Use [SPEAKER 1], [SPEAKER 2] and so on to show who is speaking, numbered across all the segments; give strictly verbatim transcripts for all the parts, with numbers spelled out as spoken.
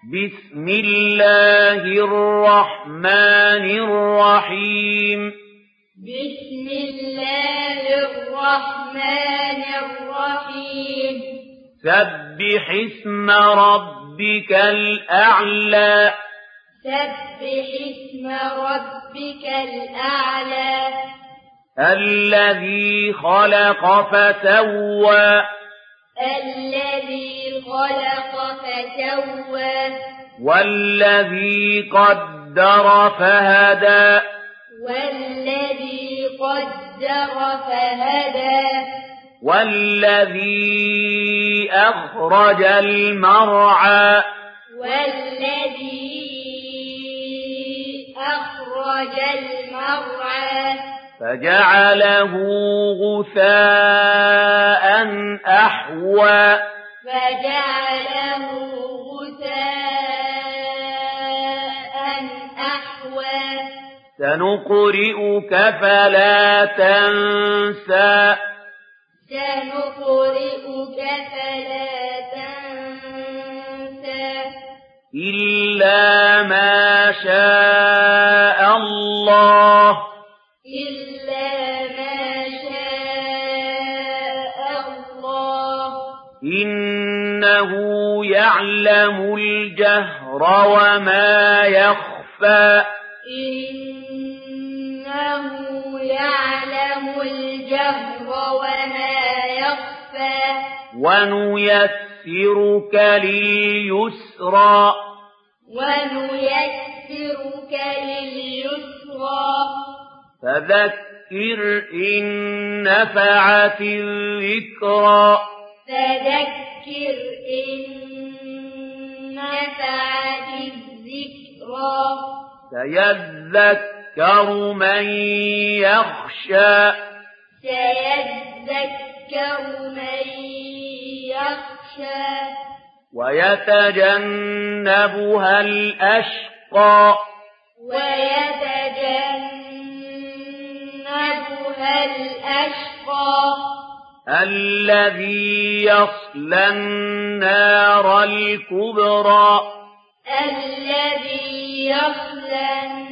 [SPEAKER 1] بسم الله الرحمن الرحيم
[SPEAKER 2] بسم الله الرحمن الرحيم
[SPEAKER 1] سبح اسم ربك الأعلى
[SPEAKER 2] سبح اسم ربك الأعلى
[SPEAKER 1] الذي خلق فسوى
[SPEAKER 2] الذي خلق فسوى
[SPEAKER 1] والذي قدر فهدى
[SPEAKER 2] والذي قدر فهدى
[SPEAKER 1] والذي أخرج المرعى
[SPEAKER 2] والذي أخرج المرعى
[SPEAKER 1] فجعله غثاء أحوى
[SPEAKER 2] فجعله غثاء أحوى
[SPEAKER 1] سنقرئك فلا تنسى
[SPEAKER 2] سنقرئك فلا تنسى
[SPEAKER 1] إلا ما شاء الله
[SPEAKER 2] إلا ما شاء الله
[SPEAKER 1] إنه يعلم الجهر وما يخفى
[SPEAKER 2] إنه يعلم الجهر وما يخفى
[SPEAKER 1] ونيسرك لليسرى
[SPEAKER 2] ونيسرك لليسرى
[SPEAKER 1] فذكر إن نفعت الذكرى
[SPEAKER 2] فذكر إن نفعت الذكرى
[SPEAKER 1] سيذكر من يخشى
[SPEAKER 2] سيذكر من يخشى
[SPEAKER 1] ويتجنبها الأشقى
[SPEAKER 2] ويتجنبها الأشقى
[SPEAKER 1] الذي يصلى النار الكبرى
[SPEAKER 2] الذي يصلى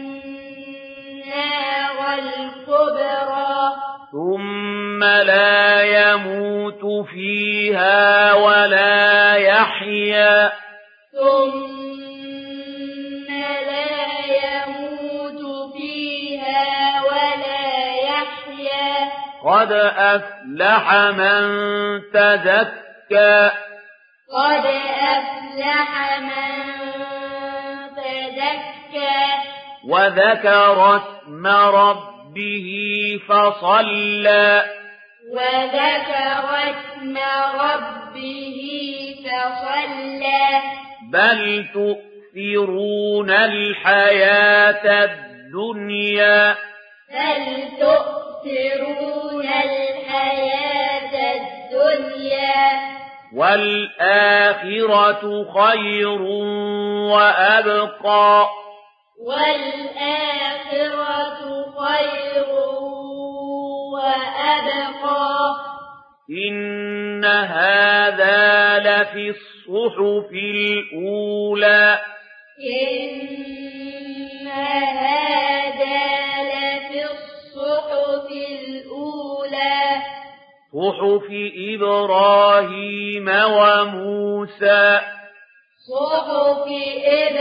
[SPEAKER 2] النار الكبرى
[SPEAKER 1] ثم لا يموت فيها ولا يحيا
[SPEAKER 2] ثم لا يموت فيها ولا يحيا
[SPEAKER 1] قد أفلح من تزكى
[SPEAKER 2] قد أفلح من تزكى
[SPEAKER 1] وذكر اسم ربه فصلى
[SPEAKER 2] وذكر اسم ربه فصلى
[SPEAKER 1] بل تؤثرون الحياة الدنيا
[SPEAKER 2] بل تؤثرون الحياة الدنيا
[SPEAKER 1] والآخرة خير وأبقى
[SPEAKER 2] والآخرة خير وأبقى
[SPEAKER 1] إن هذا لفي الصحف الأولى
[SPEAKER 2] إن هذا لفي الصحف الأولى
[SPEAKER 1] صحف إبراهيم وموسى
[SPEAKER 2] صحف إبراهيم